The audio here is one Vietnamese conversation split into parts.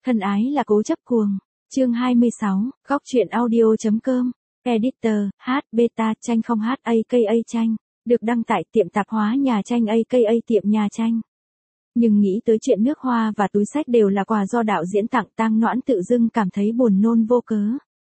Thân ái là cố chấp cuồng. Chương 26, góc truyện audio.com. Editor, H Beta tranh không H aka tranh. Được đăng tại tiệm tạp hóa nhà tranh aka tiệm nhà tranh. Nhưng nghĩ tới chuyện nước hoa và túi xách đều là quà do đạo diễn tặng, Tang Noãn tự dưng cảm thấy buồn nôn vô cớ.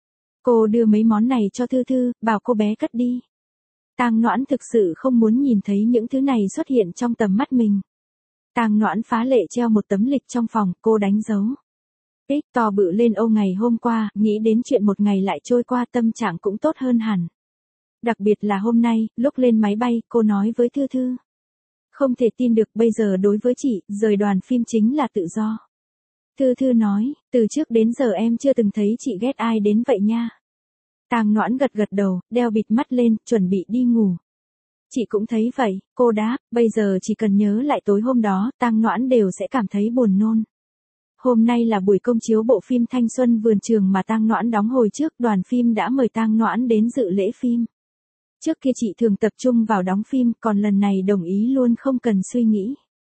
Cô đưa mấy món này cho Thư Thư, bảo cô bé cất đi. Tang Noãn thực sự không muốn nhìn thấy những thứ này xuất hiện trong tầm mắt mình. Tang Noãn phá lệ treo một tấm lịch trong phòng, cô đánh dấu. Tích to bự lên ô ngày hôm qua, nghĩ đến chuyện một ngày lại trôi qua tâm trạng cũng tốt hơn hẳn. Đặc biệt là hôm nay, lúc lên máy bay, cô nói với Thư Thư. Không thể tin được bây giờ đối với chị, rời đoàn phim chính là tự do. Thư Thư nói, từ trước đến giờ em chưa từng thấy chị ghét ai đến vậy nha. Tang Noãn gật gật đầu, đeo bịt mắt lên, chuẩn bị đi ngủ. Chị cũng thấy vậy, cô đáp, bây giờ chỉ cần nhớ lại tối hôm đó, Tang Noãn đều sẽ cảm thấy buồn nôn. Hôm nay là buổi công chiếu bộ phim Thanh Xuân Vườn Trường mà Tang Noãn đóng hồi trước, đoàn phim đã mời Tang Noãn đến dự lễ phim. Trước kia chị thường tập trung vào đóng phim, còn lần này đồng ý luôn không cần suy nghĩ.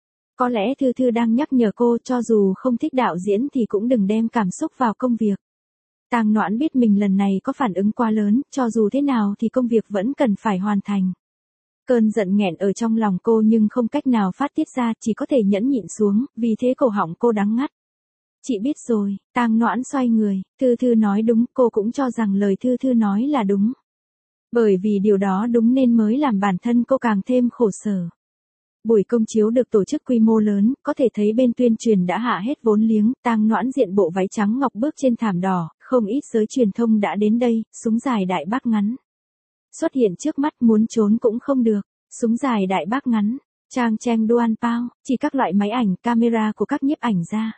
Có lẽ Thư Thư đang nhắc nhở cô cho dù không thích đạo diễn thì cũng đừng đem cảm xúc vào công việc. Tang Noãn biết mình lần này có phản ứng quá lớn, cho dù thế nào thì công việc vẫn cần phải hoàn thành. Cơn giận nghẹn ở trong lòng cô nhưng không cách nào phát tiết ra, chỉ có thể nhẫn nhịn xuống, vì thế cổ họng cô đắng ngắt. Chị biết rồi, Tang Noãn xoay người, Thư Thư nói đúng, cô cũng cho rằng lời Thư Thư nói là đúng. Bởi vì điều đó đúng nên mới làm bản thân cô càng thêm khổ sở. Buổi công chiếu được tổ chức quy mô lớn, có thể thấy bên tuyên truyền đã hạ hết vốn liếng, Tang Noãn diện bộ váy trắng ngọc bước trên thảm đỏ, không ít giới truyền thông đã đến đây, súng dài đại bác ngắn. Xuất hiện trước mắt muốn trốn cũng không được, súng dài đại bác ngắn, trang tranh Duan Pao, chỉ các loại máy ảnh, camera của các nhiếp ảnh ra.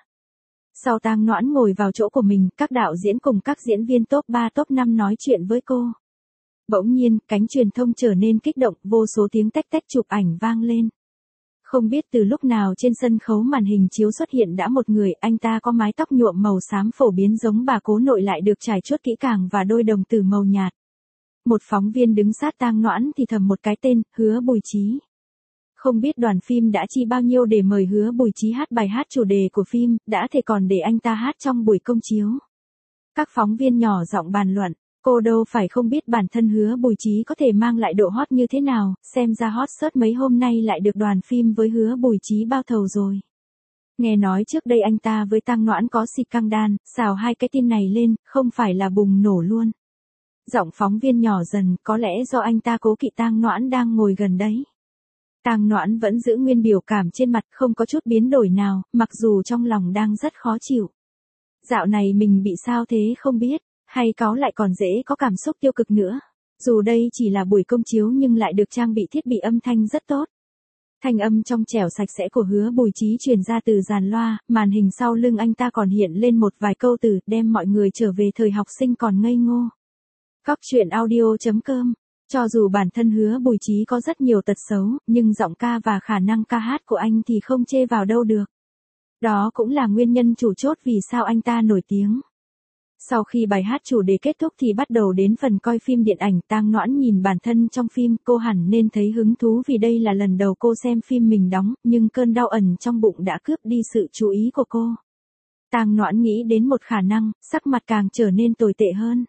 Sau Tang Noãn ngồi vào chỗ của mình, các đạo diễn cùng các diễn viên top 3 top 5 nói chuyện với cô. Bỗng nhiên, cánh truyền thông trở nên kích động, vô số tiếng tách tách chụp ảnh vang lên. Không biết từ lúc nào trên sân khấu màn hình chiếu xuất hiện đã một người, anh ta có mái tóc nhuộm màu xám phổ biến giống bà cố nội lại được trải chuốt kỹ càng và đôi đồng tử màu nhạt. Một phóng viên đứng sát Tang Noãn thì thầm một cái tên, Hứa Bùi Chí. Không biết đoàn phim đã chi bao nhiêu để mời Hứa Bùi Chí hát bài hát chủ đề của phim, đã thể còn để anh ta hát trong buổi công chiếu. Các phóng viên nhỏ giọng bàn luận, cô đâu phải không biết bản thân Hứa Bùi Chí có thể mang lại độ hot như thế nào, xem ra hot search mấy hôm nay lại được đoàn phim với Hứa Bùi Chí bao thầu rồi. Nghe nói trước đây anh ta với Tang Noãn có scandal, xào hai cái tin này lên, không phải là bùng nổ luôn. Giọng phóng viên nhỏ dần, có lẽ do anh ta cố kỵ Tang Noãn đang ngồi gần đấy. Tang Noãn vẫn giữ nguyên biểu cảm trên mặt, không có chút biến đổi nào, mặc dù trong lòng đang rất khó chịu. Dạo này mình bị sao thế không biết, hay cáu lại còn dễ có cảm xúc tiêu cực nữa. Dù đây chỉ là buổi công chiếu nhưng lại được trang bị thiết bị âm thanh rất tốt. Thanh âm trong trẻo sạch sẽ của Hứa Bùi Chí truyền ra từ dàn loa, màn hình sau lưng anh ta còn hiện lên một vài câu từ, đem mọi người trở về thời học sinh còn ngây ngô. Góc truyện audio.com. Cho dù bản thân Hứa Bùi Chí có rất nhiều tật xấu, nhưng giọng ca và khả năng ca hát của anh thì không chê vào đâu được. Đó cũng là nguyên nhân chủ chốt vì sao anh ta nổi tiếng. Sau khi bài hát chủ đề kết thúc thì bắt đầu đến phần coi phim điện ảnh. Tang Noãn nhìn bản thân trong phim, cô hẳn nên thấy hứng thú vì đây là lần đầu cô xem phim mình đóng, nhưng cơn đau ẩn trong bụng đã cướp đi sự chú ý của cô. Tang Noãn nghĩ đến một khả năng, sắc mặt càng trở nên tồi tệ hơn.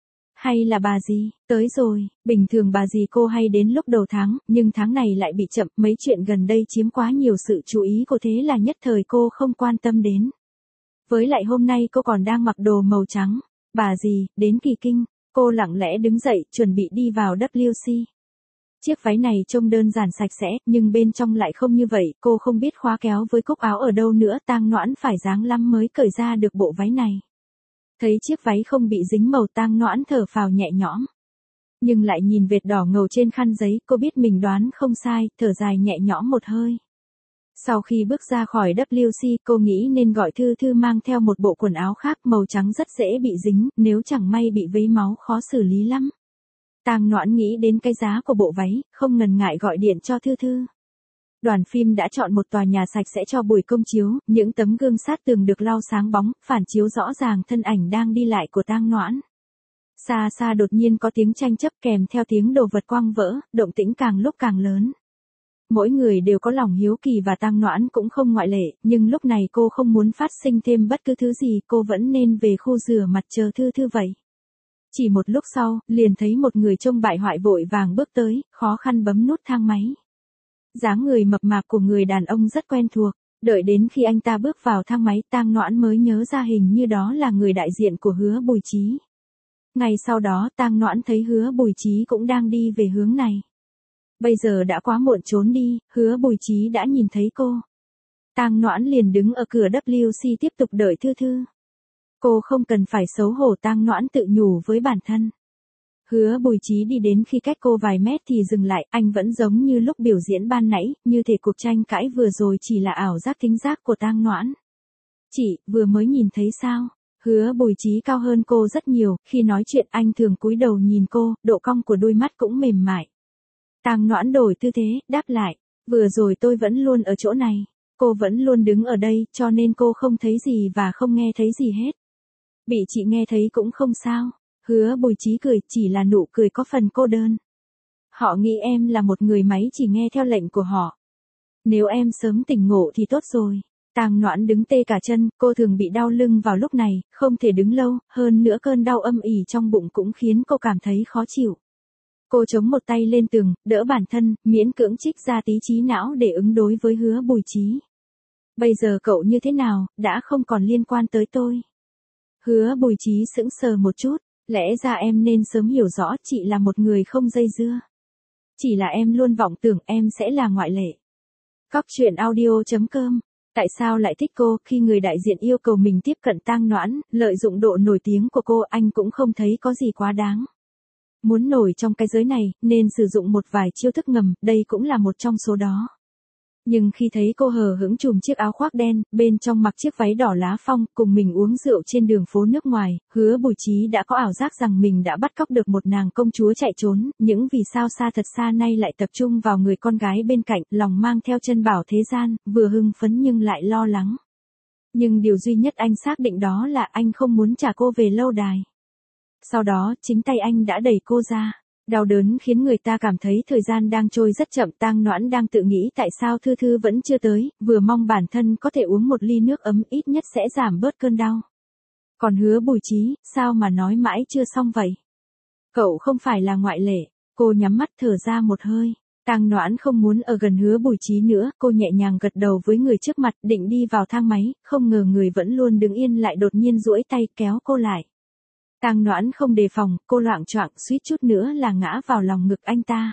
Hay là bà dì, tới rồi, bình thường bà dì cô hay đến lúc đầu tháng, nhưng tháng này lại bị chậm, mấy chuyện gần đây chiếm quá nhiều sự chú ý của thế là nhất thời cô không quan tâm đến. Với lại hôm nay cô còn đang mặc đồ màu trắng, bà dì, đến kỳ kinh, cô lặng lẽ đứng dậy, chuẩn bị đi vào WC. Chiếc váy này trông đơn giản sạch sẽ, nhưng bên trong lại không như vậy, cô không biết khóa kéo với cúc áo ở đâu nữa, Tang Noãn phải ráng lắm mới cởi ra được bộ váy này. Thấy chiếc váy không bị dính màu, Tang Noãn thở phào nhẹ nhõm. Nhưng lại nhìn vệt đỏ ngầu trên khăn giấy, cô biết mình đoán không sai, thở dài nhẹ nhõm một hơi. Sau khi bước ra khỏi WC, cô nghĩ nên gọi Thư Thư mang theo một bộ quần áo khác, màu trắng rất dễ bị dính, nếu chẳng may bị vấy máu khó xử lý lắm. Tang Noãn nghĩ đến cái giá của bộ váy, không ngần ngại gọi điện cho Thư Thư. Đoàn phim đã chọn một tòa nhà sạch sẽ cho buổi công chiếu, những tấm gương sát tường được lau sáng bóng, phản chiếu rõ ràng thân ảnh đang đi lại của Tang Noãn. Xa xa đột nhiên có tiếng tranh chấp kèm theo tiếng đồ vật quăng vỡ, động tĩnh càng lúc càng lớn. mỗi người đều có lòng hiếu kỳ và Tang Noãn cũng không ngoại lệ, nhưng lúc này cô không muốn phát sinh thêm bất cứ thứ gì, cô vẫn nên về khu rửa mặt chờ Thư Thư vậy. Chỉ một lúc sau, liền thấy một người trông bại hoại vội vàng bước tới, khó khăn bấm nút thang máy. Dáng người mập mạp của người đàn ông rất quen thuộc, đợi đến khi anh ta bước vào thang máy, Tang Noãn mới nhớ ra hình như đó là người đại diện của Hứa Bùi Chí. Ngay sau đó Tang Noãn thấy Hứa Bùi Chí cũng đang đi về hướng này. Bây giờ đã quá muộn trốn đi, Hứa Bùi Chí đã nhìn thấy cô. Tang Noãn liền đứng ở cửa WC tiếp tục đợi Thư Thư. Cô không cần phải xấu hổ, Tang Noãn tự nhủ với bản thân. Hứa Bùi Chí đi đến khi cách cô vài mét thì dừng lại, anh vẫn giống như lúc biểu diễn ban nãy, như thể cuộc tranh cãi vừa rồi chỉ là ảo giác thính giác của Tang Noãn. Chị, vừa mới nhìn thấy sao? Hứa Bùi Chí cao hơn cô rất nhiều, khi nói chuyện anh thường cúi đầu nhìn cô, độ cong của đôi mắt cũng mềm mại. Tang Noãn đổi tư thế, đáp lại, vừa rồi tôi vẫn luôn ở chỗ này, cô vẫn luôn đứng ở đây, cho nên cô không thấy gì và không nghe thấy gì hết. Bị chị nghe thấy cũng không sao. Hứa Bùi Chí cười, chỉ là nụ cười có phần cô đơn. Họ nghĩ em là một người máy chỉ nghe theo lệnh của họ. Nếu em sớm tỉnh ngộ thì tốt rồi. Tang Noãn đứng tê cả chân, cô thường bị đau lưng vào lúc này, không thể đứng lâu, hơn nữa cơn đau âm ỉ trong bụng cũng khiến cô cảm thấy khó chịu. Cô chống một tay lên tường, đỡ bản thân, miễn cưỡng trích ra tí trí não để ứng đối với Hứa Bùi Chí. Bây giờ cậu như thế nào, đã không còn liên quan tới tôi. Hứa Bùi Chí sững sờ một chút, lẽ ra em nên sớm hiểu rõ chị là một người không dây dưa. Chỉ là em luôn vọng tưởng em sẽ là ngoại lệ. Cóc truyện audio.com. Tại sao lại thích cô? Khi người đại diện yêu cầu mình tiếp cận Tang Noãn, lợi dụng độ nổi tiếng của cô, anh cũng không thấy có gì quá đáng. Muốn nổi trong cái giới này, nên sử dụng một vài chiêu thức ngầm, đây cũng là một trong số đó. Nhưng khi thấy cô hờ hững trùm chiếc áo khoác đen, bên trong mặc chiếc váy đỏ lá phong, cùng mình uống rượu trên đường phố nước ngoài, Hứa Bùi Chí đã có ảo giác rằng mình đã bắt cóc được một nàng công chúa chạy trốn, những vì sao xa thật xa nay lại tập trung vào người con gái bên cạnh, lòng mang theo chân bảo thế gian, vừa hưng phấn nhưng lại lo lắng. Nhưng điều duy nhất anh xác định đó là anh không muốn trả cô về lâu đài. Sau đó, chính tay anh đã đẩy cô ra. Đau đớn khiến người ta cảm thấy thời gian đang trôi rất chậm. Tang Noãn đang tự nghĩ tại sao Thư Thư vẫn chưa tới, vừa mong bản thân có thể uống một ly nước ấm ít nhất sẽ giảm bớt cơn đau. Còn Hứa Bùi Chí, sao mà nói mãi chưa xong vậy? Cậu không phải là ngoại lệ. Cô nhắm mắt thở ra một hơi. Tang Noãn không muốn ở gần Hứa Bùi Chí nữa, cô nhẹ nhàng gật đầu với người trước mặt, định đi vào thang máy, không ngờ người vẫn luôn đứng yên lại đột nhiên duỗi tay kéo cô lại. Tang Noãn không đề phòng, cô loạng choạng suýt chút nữa là ngã vào lòng ngực anh ta.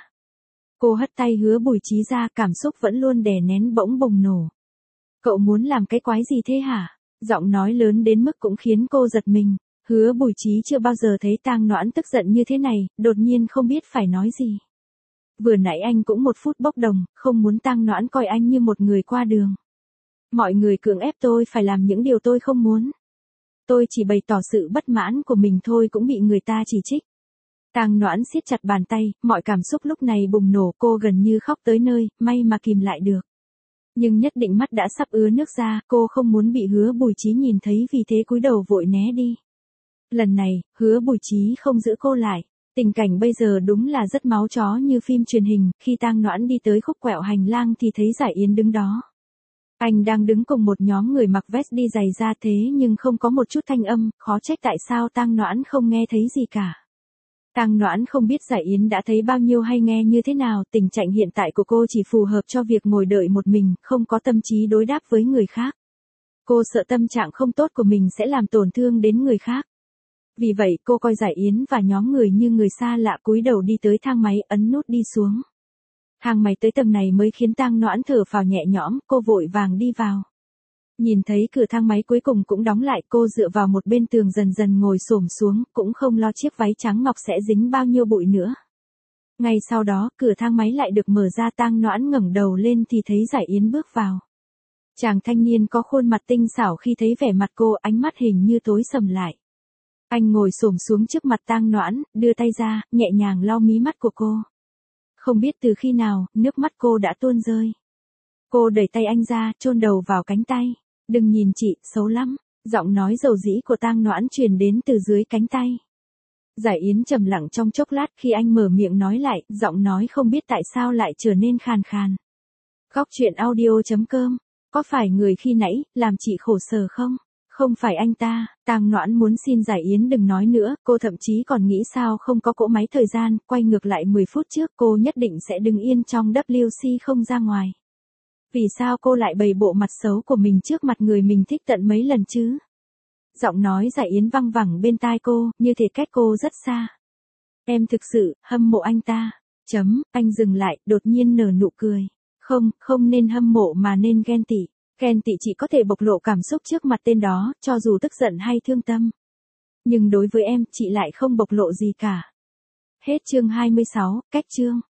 Cô hất tay Hứa Bùi Chí ra, cảm xúc vẫn luôn đè nén bỗng bùng nổ. Cậu muốn làm cái quái gì thế hả? Giọng nói lớn đến mức cũng khiến cô giật mình. Hứa Bùi Chí chưa bao giờ thấy Tang Noãn tức giận như thế này, đột nhiên không biết phải nói gì. Vừa nãy anh cũng một phút bốc đồng, không muốn Tang Noãn coi anh như một người qua đường. Mọi người cưỡng ép tôi phải làm những điều tôi không muốn. Tôi chỉ bày tỏ sự bất mãn của mình thôi cũng bị người ta chỉ trích. Tang Noãn siết chặt bàn tay, mọi cảm xúc lúc này bùng nổ, cô gần như khóc tới nơi, may mà kìm lại được. Nhưng nhất định mắt đã sắp ứa nước ra, cô không muốn bị Hứa Bùi Chí nhìn thấy vì thế cúi đầu vội né đi. Lần này, Hứa Bùi Chí không giữ cô lại. Tình cảnh bây giờ đúng là rất máu chó như phim truyền hình, khi Tang Noãn đi tới khúc quẹo hành lang thì thấy Giải Yến đứng đó. Anh đang đứng cùng một nhóm người mặc vest đi giày da thế nhưng không có một chút thanh âm, khó trách tại sao Tang Noãn không nghe thấy gì cả. Tang Noãn không biết Giải Yến đã thấy bao nhiêu hay nghe như thế nào, tình trạng hiện tại của cô chỉ phù hợp cho việc ngồi đợi một mình, không có tâm trí đối đáp với người khác. Cô sợ tâm trạng không tốt của mình sẽ làm tổn thương đến người khác. Vì vậy cô coi Giải Yến và nhóm người như người xa lạ, cúi đầu đi tới thang máy, ấn nút đi xuống. Thang máy tới tầng này mới khiến Tang Noãn thở phào nhẹ nhõm, cô vội vàng đi vào. Nhìn thấy cửa thang máy cuối cùng cũng đóng lại, cô dựa vào một bên tường dần dần ngồi xổm xuống, cũng không lo chiếc váy trắng ngọc sẽ dính bao nhiêu bụi nữa. Ngay sau đó, cửa thang máy lại được mở ra, Tang Noãn ngẩng đầu lên thì thấy Giải Yến bước vào. Chàng thanh niên có khuôn mặt tinh xảo, khi thấy vẻ mặt cô, ánh mắt hình như tối sầm lại. Anh ngồi xổm xuống trước mặt Tang Noãn, đưa tay ra, nhẹ nhàng lau mí mắt của cô. Không biết từ khi nào, nước mắt cô đã tuôn rơi. Cô đẩy tay anh ra, chôn đầu vào cánh tay. Đừng nhìn chị, xấu lắm. Giọng nói dầu dĩ của Tang Noãn truyền đến từ dưới cánh tay. Giải Yến trầm lặng trong chốc lát, khi anh mở miệng nói lại, giọng nói không biết tại sao lại trở nên khàn khàn. Góc chuyện audio.com. Có phải người khi nãy, làm chị khổ sở không? Không phải anh ta, Tang Noãn muốn xin giải Yến đừng nói nữa, cô thậm chí còn nghĩ sao không có cỗ máy thời gian, quay ngược lại 10 phút trước cô nhất định sẽ đứng yên trong WC không ra ngoài. Vì sao cô lại bày bộ mặt xấu của mình trước mặt người mình thích tận mấy lần chứ? Giọng nói giải Yến văng vẳng bên tai cô, như thể cách cô rất xa. Em thực sự, hâm mộ anh ta. Anh dừng lại, đột nhiên nở nụ cười. Không nên hâm mộ mà nên ghen tị. Ghen tị chỉ có thể bộc lộ cảm xúc trước mặt tên đó, cho dù tức giận hay thương tâm. Nhưng đối với em, chị lại không bộc lộ gì cả. Hết chương 26, cách chương.